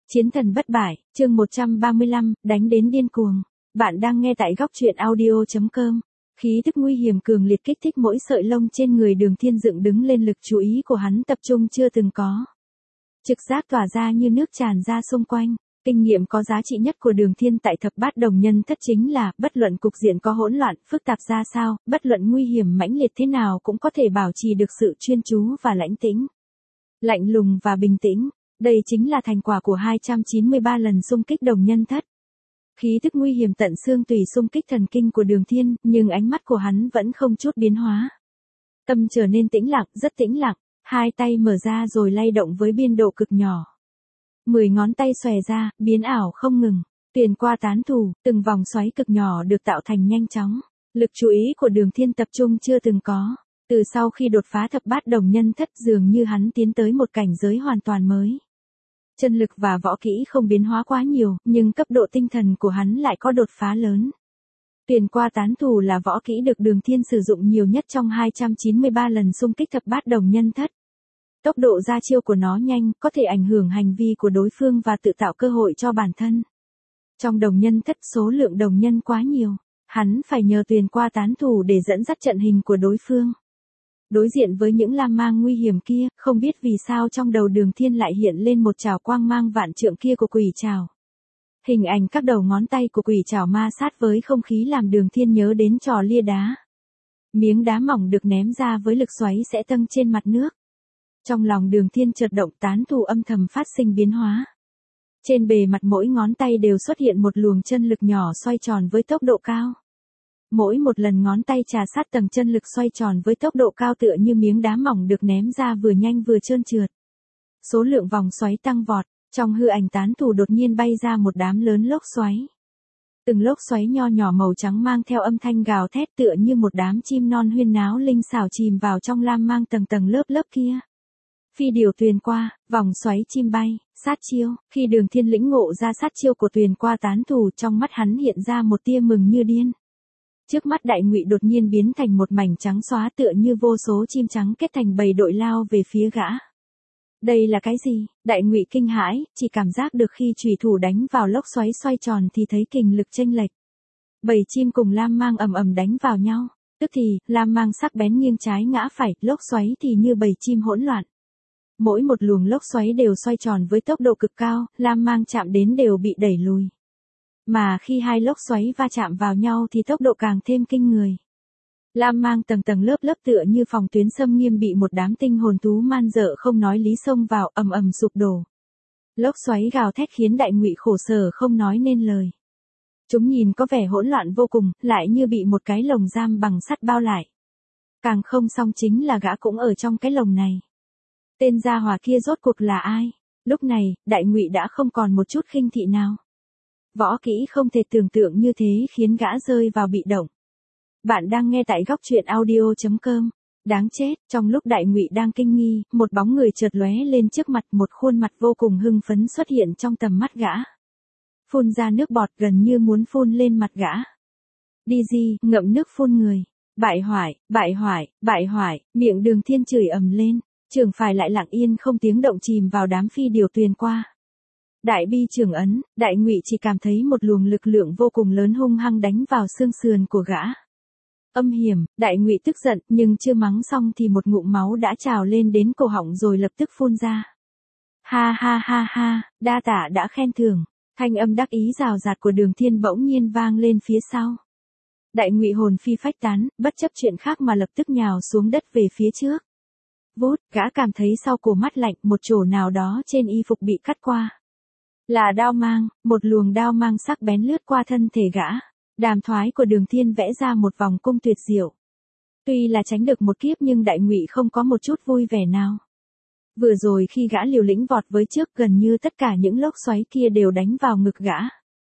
Chiến thần bất bại, chương 135, đánh đến điên cuồng. Bạn đang nghe tại góc truyện audio.com. Khí tức nguy hiểm cường liệt kích thích mỗi sợi lông trên người Đường Thiên dựng đứng lên, lực chú ý của hắn tập trung chưa từng có. Trực giác tỏa ra như nước tràn ra xung quanh. Kinh nghiệm có giá trị nhất của Đường Thiên tại thập bát đồng nhân thất chính là, bất luận cục diện có hỗn loạn, phức tạp ra sao, bất luận nguy hiểm mãnh liệt thế nào cũng có thể bảo trì được sự chuyên chú và lãnh tĩnh. Lạnh lùng và bình tĩnh. Đây chính là thành quả của 293 lần xung kích đồng nhân thất. Khí tức nguy hiểm tận xương tùy xung kích thần kinh của Đường Thiên, nhưng ánh mắt của hắn vẫn không chút biến hóa. Tâm trở nên tĩnh lặng, rất tĩnh lặng, hai tay mở ra rồi lay động với biên độ cực nhỏ. 10 ngón tay xòe ra, biến ảo không ngừng, tuyền qua tán thủ, từng vòng xoáy cực nhỏ được tạo thành nhanh chóng. Lực chú ý của Đường Thiên tập trung chưa từng có. Từ sau khi đột phá thập bát đồng nhân thất, dường như hắn tiến tới một cảnh giới hoàn toàn mới. Chân lực và võ kỹ không biến hóa quá nhiều, nhưng cấp độ tinh thần của hắn lại có đột phá lớn. Tuyền qua tán thủ là võ kỹ được Đường Thiên sử dụng nhiều nhất trong 293 lần xung kích thập bát đồng nhân thất. Tốc độ ra chiêu của nó nhanh, có thể ảnh hưởng hành vi của đối phương và tự tạo cơ hội cho bản thân. Trong đồng nhân thất số lượng đồng nhân quá nhiều, hắn phải nhờ tuyền qua tán thủ để dẫn dắt trận hình của đối phương. Đối diện với những lam mang nguy hiểm kia, không biết vì sao trong đầu Đường Thiên lại hiện lên một trảo quang mang vạn trượng kia của quỷ trảo. Hình ảnh các đầu ngón tay của quỷ trảo ma sát với không khí làm Đường Thiên nhớ đến trò lia đá. Miếng đá mỏng được ném ra với lực xoáy sẽ dâng trên mặt nước. Trong lòng Đường Thiên chợt động, tán thủ âm thầm phát sinh biến hóa. Trên bề mặt mỗi ngón tay đều xuất hiện một luồng chân lực nhỏ xoay tròn với tốc độ cao. Mỗi một lần ngón tay trà sát tầng chân lực xoay tròn với tốc độ cao tựa như miếng đá mỏng được ném ra vừa nhanh vừa trơn trượt. Số lượng vòng xoáy tăng vọt, trong hư ảnh tán thủ đột nhiên bay ra một đám lớn lốc xoáy. Từng lốc xoáy nho nhỏ màu trắng mang theo âm thanh gào thét tựa như một đám chim non huyên náo linh xảo chìm vào trong lam mang tầng tầng lớp lớp kia. Phi điều tuyền qua, vòng xoáy chim bay, sát chiêu. Khi Đường Thiên lĩnh ngộ ra sát chiêu của tuyền qua tán thủ, trong mắt hắn hiện ra một tia mừng như điên. Trước mắt Đại Ngụy đột nhiên biến thành một mảnh trắng xóa tựa như vô số chim trắng kết thành bầy đội lao về phía gã. Đây là cái gì? Đại Ngụy kinh hãi, chỉ cảm giác được khi chủy thủ đánh vào lốc xoáy xoay tròn thì thấy kình lực chênh lệch. Bầy chim cùng lam mang ầm ầm đánh vào nhau, tức thì lam mang sắc bén nghiêng trái ngã phải, lốc xoáy thì như bầy chim hỗn loạn. Mỗi một luồng lốc xoáy đều xoay tròn với tốc độ cực cao, lam mang chạm đến đều bị đẩy lùi. Mà khi hai lốc xoáy va chạm vào nhau thì tốc độ càng thêm kinh người. Lam mang tầng tầng lớp lớp tựa như phòng tuyến xâm nghiêm bị một đám tinh hồn thú man dợ không nói lý xông vào, ầm ầm sụp đổ. Lốc xoáy gào thét khiến Đại Ngụy khổ sở không nói nên lời. Chúng nhìn có vẻ hỗn loạn vô cùng, lại như bị một cái lồng giam bằng sắt bao lại. Càng không xong chính là gã cũng ở trong cái lồng này. Tên gia hỏa kia rốt cuộc là ai? Lúc này, Đại Ngụy đã không còn một chút khinh thị nào. Võ kỹ không thể tưởng tượng như thế khiến gã rơi vào bị động. Bạn đang nghe tại góc truyện audio.com. Đáng chết, trong lúc Đại Ngụy đang kinh nghi, một bóng người chợt lóe lên trước mặt, một khuôn mặt vô cùng hưng phấn xuất hiện trong tầm mắt gã. Phun ra nước bọt gần như muốn phun lên mặt gã. Đi gì, ngậm nước phun người. Bại hoại, bại hoại, bại hoại, miệng Đường Thiên chửi ầm lên, trường phải lại lặng yên không tiếng động chìm vào đám phi điều tuyền qua. Đại bi trường ấn, Đại Ngụy chỉ cảm thấy một luồng lực lượng vô cùng lớn hung hăng đánh vào xương sườn của gã. Âm hiểm, Đại Ngụy tức giận, nhưng chưa mắng xong thì một ngụm máu đã trào lên đến cổ họng rồi lập tức phun ra. Ha ha ha ha, đa tạ đã khen thưởng. Thanh âm đắc ý rào rạt của Đường Thiên bỗng nhiên vang lên phía sau. Đại Ngụy hồn phi phách tán, bất chấp chuyện khác mà lập tức nhào xuống đất về phía trước. Vút, gã cảm thấy sau cổ mắt lạnh, một chỗ nào đó trên y phục bị cắt qua. Là đao mang, một luồng đao mang sắc bén lướt qua thân thể gã. Đàm thoái của Đường Thiên vẽ ra một vòng cung tuyệt diệu. Tuy là tránh được một kiếp nhưng Đại Ngụy không có một chút vui vẻ nào. Vừa rồi khi gã liều lĩnh vọt với trước, gần như tất cả những lốc xoáy kia đều đánh vào ngực gã.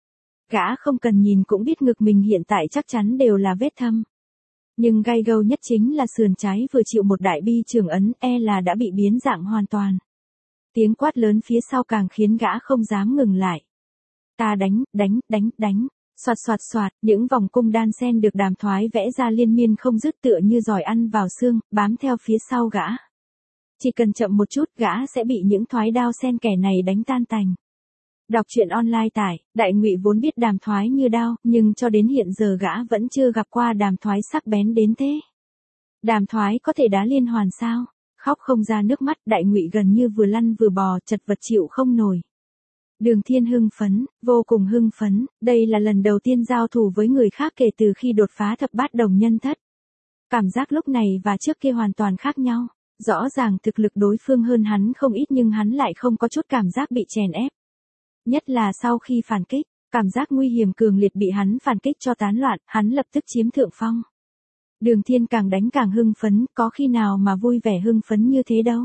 Gã không cần nhìn cũng biết ngực mình hiện tại chắc chắn đều là vết thâm. Nhưng gai gâu nhất chính là sườn trái vừa chịu một đại bi trường ấn, là đã bị biến dạng hoàn toàn. Tiếng quát lớn phía sau càng khiến gã không dám ngừng lại. Ta đánh, đánh, đánh, đánh. Soạt soạt soạt, những vòng cung đan sen được Đàm thoái vẽ ra liên miên không dứt tựa như giỏi ăn vào xương, bám theo phía sau gã. Chỉ cần chậm một chút gã sẽ bị những thoái đao sen kẻ này đánh tan tành. Đọc truyện online tải, Đại Ngụy vốn biết Đàm Thoái như đao, nhưng cho đến hiện giờ gã vẫn chưa gặp qua Đàm Thoái sắc bén đến thế. Đàm Thoái có thể đá liên hoàn sao? Khóc không ra nước mắt, Đại Ngụy gần như vừa lăn vừa bò, chật vật chịu không nổi. Đường Thiên hưng phấn, vô cùng hưng phấn, đây là lần đầu tiên giao thủ với người khác kể từ khi đột phá thập bát đồng nhân thất. Cảm giác lúc này và trước kia hoàn toàn khác nhau. Rõ ràng thực lực đối phương hơn hắn không ít nhưng hắn lại không có chút cảm giác bị chèn ép. Nhất là sau khi phản kích, cảm giác nguy hiểm cường liệt bị hắn phản kích cho tán loạn, hắn lập tức chiếm thượng phong. Đường Thiên càng đánh càng hưng phấn, có khi nào mà vui vẻ hưng phấn như thế đâu.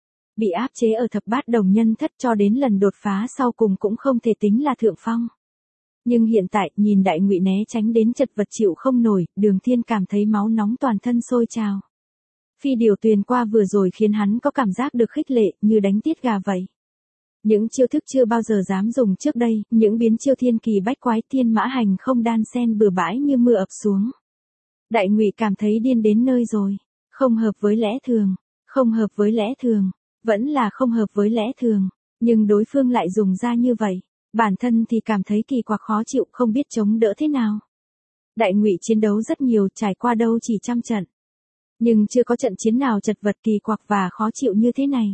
Bị áp chế ở thập bát đồng nhân thất cho đến lần đột phá sau cùng cũng không thể tính là thượng phong. Nhưng hiện tại, nhìn Đại Ngụy né tránh đến chật vật chịu không nổi, Đường Thiên cảm thấy máu nóng toàn thân sôi trào. Phi điều tuyền qua vừa rồi khiến hắn có cảm giác được khích lệ, như đánh tiết gà vậy. Những chiêu thức chưa bao giờ dám dùng trước đây, những biến chiêu thiên kỳ bách quái thiên mã hành không đan xen bừa bãi như mưa ập xuống. Đại Ngụy cảm thấy điên đến nơi rồi. Không hợp với lẽ thường, không hợp với lẽ thường, vẫn là không hợp với lẽ thường. Nhưng đối phương lại dùng ra như vậy. Bản thân thì cảm thấy kỳ quặc khó chịu, không biết chống đỡ thế nào. Đại Ngụy chiến đấu rất nhiều, trải qua đâu chỉ trăm trận. Nhưng chưa có trận chiến nào chật vật kỳ quặc và khó chịu như thế này.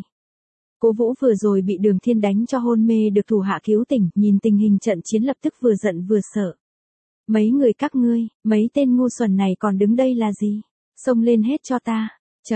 Cố Vũ vừa rồi bị Đường Thiên đánh cho hôn mê được thủ hạ cứu tỉnh, nhìn tình hình trận chiến lập tức vừa giận vừa sợ. Mấy người các ngươi, mấy tên ngu xuẩn này còn đứng đây là gì? Xông lên hết cho ta.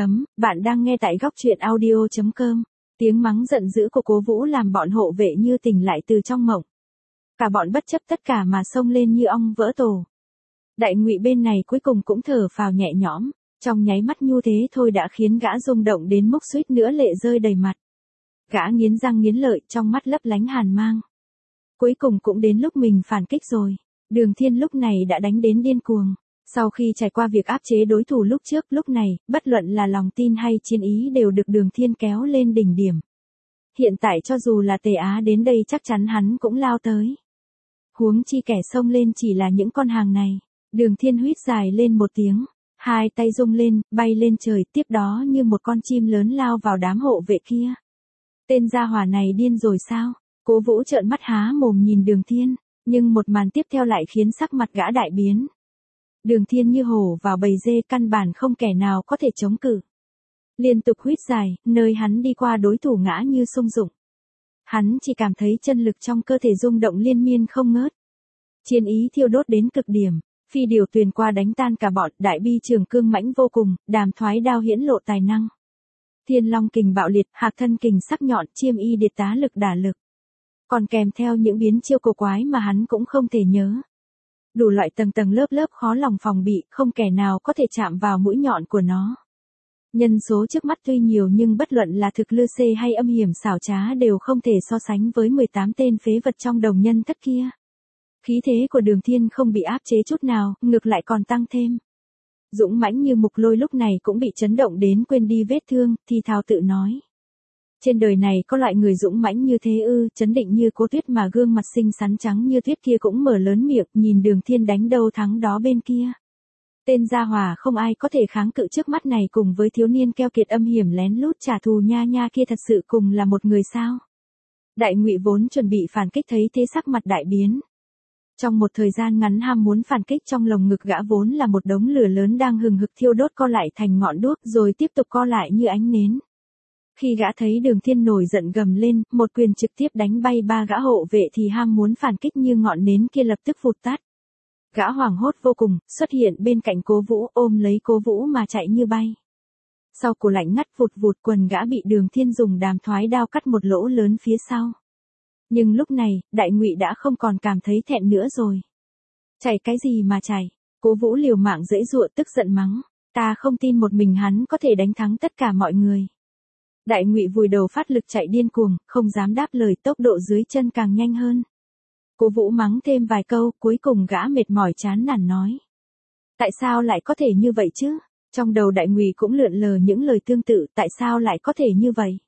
Bạn đang nghe tại góc truyện audio.com. Tiếng mắng giận dữ của Cố Vũ làm bọn hộ vệ như tỉnh lại từ trong mộng. Cả bọn bất chấp tất cả mà xông lên như ong vỡ tổ. Đại Ngụy bên này cuối cùng cũng thở phào nhẹ nhõm, trong nháy mắt nhu thế thôi đã khiến gã rung động đến mức suýt nữa lệ rơi đầy mặt. Gã nghiến răng nghiến lợi, trong mắt lấp lánh hàn mang. Cuối cùng cũng đến lúc mình phản kích rồi. Đường Thiên lúc này đã đánh đến điên cuồng. Sau khi trải qua việc áp chế đối thủ lúc này, bất luận là lòng tin hay chiến ý đều được Đường Thiên kéo lên đỉnh điểm. Hiện tại cho dù là Tề Á đến đây chắc chắn hắn cũng lao tới. Huống chi kẻ xông lên chỉ là những con hàng này. Đường Thiên huýt dài lên một tiếng. Hai tay rung lên, bay lên trời, tiếp đó như một con chim lớn lao vào đám hộ vệ kia. Tên gia hỏa này điên rồi sao? Cố Vũ trợn mắt há mồm nhìn Đường Thiên, nhưng một màn tiếp theo lại khiến sắc mặt gã đại biến. Đường Thiên như hổ vào bầy dê, căn bản không kẻ nào có thể chống cự. Liên tục huýt dài, nơi hắn đi qua đối thủ ngã như sung dụng. Hắn chỉ cảm thấy chân lực trong cơ thể rung động liên miên không ngớt. Chiến ý thiêu đốt đến cực điểm. Phi điều tuyền qua đánh tan cả bọn, Đại Bi trường cương mãnh vô cùng, Đàm Thoái đao hiển lộ tài năng. Thiên Long kình bạo liệt, Hạc thân kình sắc nhọn, Chiêm y điệt tá lực đả lực. Còn kèm theo những biến chiêu cổ quái mà hắn cũng không thể nhớ. Đủ loại tầng tầng lớp lớp khó lòng phòng bị, không kẻ nào có thể chạm vào mũi nhọn của nó. Nhân số trước mắt tuy nhiều nhưng bất luận là thực lư xê hay âm hiểm xảo trá đều không thể so sánh với 18 tên phế vật trong đồng nhân thất kia. Khí thế của Đường Thiên không bị áp chế chút nào, ngược lại còn tăng thêm. Dũng mãnh như Mục Lôi lúc này cũng bị chấn động đến quên đi vết thương, thì thào tự nói. Trên đời này có loại người dũng mãnh như thế ư? Chấn định như Cố Tuyết mà gương mặt xinh xắn trắng như tuyết kia cũng mở lớn miệng, nhìn Đường Thiên đánh đâu thắng đó bên kia. Tên gia hỏa không ai có thể kháng cự trước mắt này, cùng với thiếu niên keo kiệt âm hiểm lén lút trả thù nha nha kia thật sự cùng là một người sao? Đại Ngụy vốn chuẩn bị phản kích thấy thế sắc mặt đại biến. Trong một thời gian ngắn ham muốn phản kích trong lồng ngực gã vốn là một đống lửa lớn đang hừng hực thiêu đốt co lại thành ngọn đuốc rồi tiếp tục co lại như ánh nến. Khi gã thấy Đường Thiên nổi giận gầm lên, một quyền trực tiếp đánh bay ba gã hộ vệ thì ham muốn phản kích như ngọn nến kia lập tức vụt tắt. Gã hoảng hốt vô cùng, xuất hiện bên cạnh Cố Vũ, ôm lấy Cố Vũ mà chạy như bay. Sau cổ lạnh ngắt vụt vụt, quần gã bị Đường Thiên dùng Đàm Thoái đao cắt một lỗ lớn phía sau. Nhưng lúc này, Đại Ngụy đã không còn cảm thấy thẹn nữa rồi. Chạy cái gì mà chạy? Cố Vũ liều mạng giãy giụa tức giận mắng. Ta không tin một mình hắn có thể đánh thắng tất cả mọi người. Đại Ngụy vùi đầu phát lực chạy điên cuồng, không dám đáp lời, tốc độ dưới chân càng nhanh hơn. Cố Vũ mắng thêm vài câu, cuối cùng gã mệt mỏi chán nản nói. Tại sao lại có thể như vậy chứ? Trong đầu Đại Ngụy cũng lượn lờ những lời tương tự, tại sao lại có thể như vậy?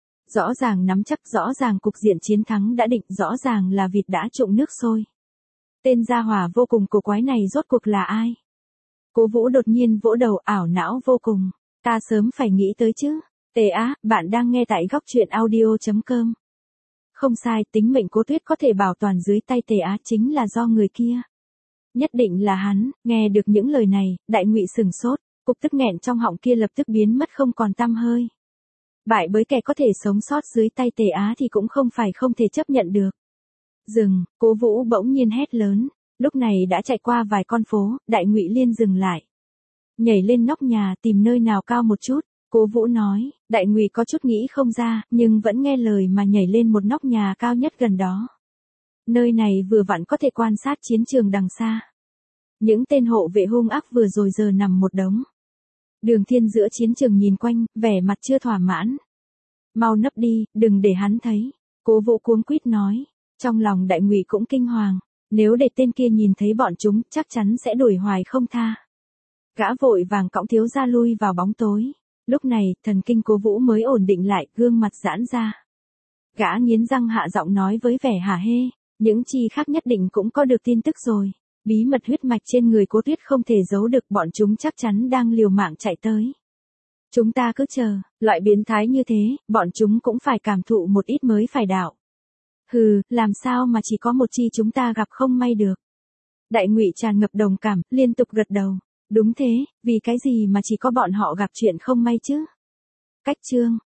Rõ ràng nắm chắc, rõ ràng cục diện chiến thắng đã định, rõ ràng là vịt đã trụng nước sôi. Tên gia hỏa vô cùng cổ quái này rốt cuộc là ai? Cố Vũ đột nhiên vỗ đầu, ảo não vô cùng. Ta sớm phải nghĩ tới chứ. Tề Á, bạn đang nghe tại góc truyện audio.com. Không sai, tính mệnh Cố Tuyết có thể bảo toàn dưới tay Tề Á chính là do người kia. Nhất định là hắn. Nghe được những lời này, Đại Ngụy sừng sốt, cục tức nghẹn trong họng kia lập tức biến mất không còn tăm hơi. Bại bởi kẻ có thể sống sót dưới tay Tề Á thì cũng không phải không thể chấp nhận được. Dừng, Cố Vũ bỗng nhiên hét lớn. Lúc này đã chạy qua vài con phố, Đại Ngụy liền dừng lại. Nhảy lên nóc nhà tìm nơi nào cao một chút, Cố Vũ nói. Đại Ngụy có chút nghĩ không ra, nhưng vẫn nghe lời mà nhảy lên một nóc nhà cao nhất gần đó. Nơi này vừa vặn có thể quan sát chiến trường đằng xa. Những tên hộ vệ hung ác vừa rồi giờ nằm một đống. Đường Thiên giữa chiến trường nhìn quanh, vẻ mặt chưa thỏa mãn. Mau nấp đi, đừng để hắn thấy. Cố Vũ cuống quýt nói. Trong lòng Đại Ngụy cũng kinh hoàng. Nếu để tên kia nhìn thấy bọn chúng, chắc chắn sẽ đuổi hoài không tha. Gã vội vàng cõng thiếu gia lui vào bóng tối. Lúc này, thần kinh Cố Vũ mới ổn định lại, gương mặt giãn ra. Gã nghiến răng hạ giọng nói với vẻ hả hê. Những chi khác nhất định cũng có được tin tức rồi. Bí mật huyết mạch trên người Cố Tuyết không thể giấu được, bọn chúng chắc chắn đang liều mạng chạy tới. Chúng ta cứ chờ, loại biến thái như thế, bọn chúng cũng phải cảm thụ một ít mới phải đạo. Hừ, làm sao mà chỉ có một chi chúng ta gặp không may được. Đại Ngụy tràn ngập đồng cảm, liên tục gật đầu. Đúng thế, vì cái gì mà chỉ có bọn họ gặp chuyện không may chứ? Cách chương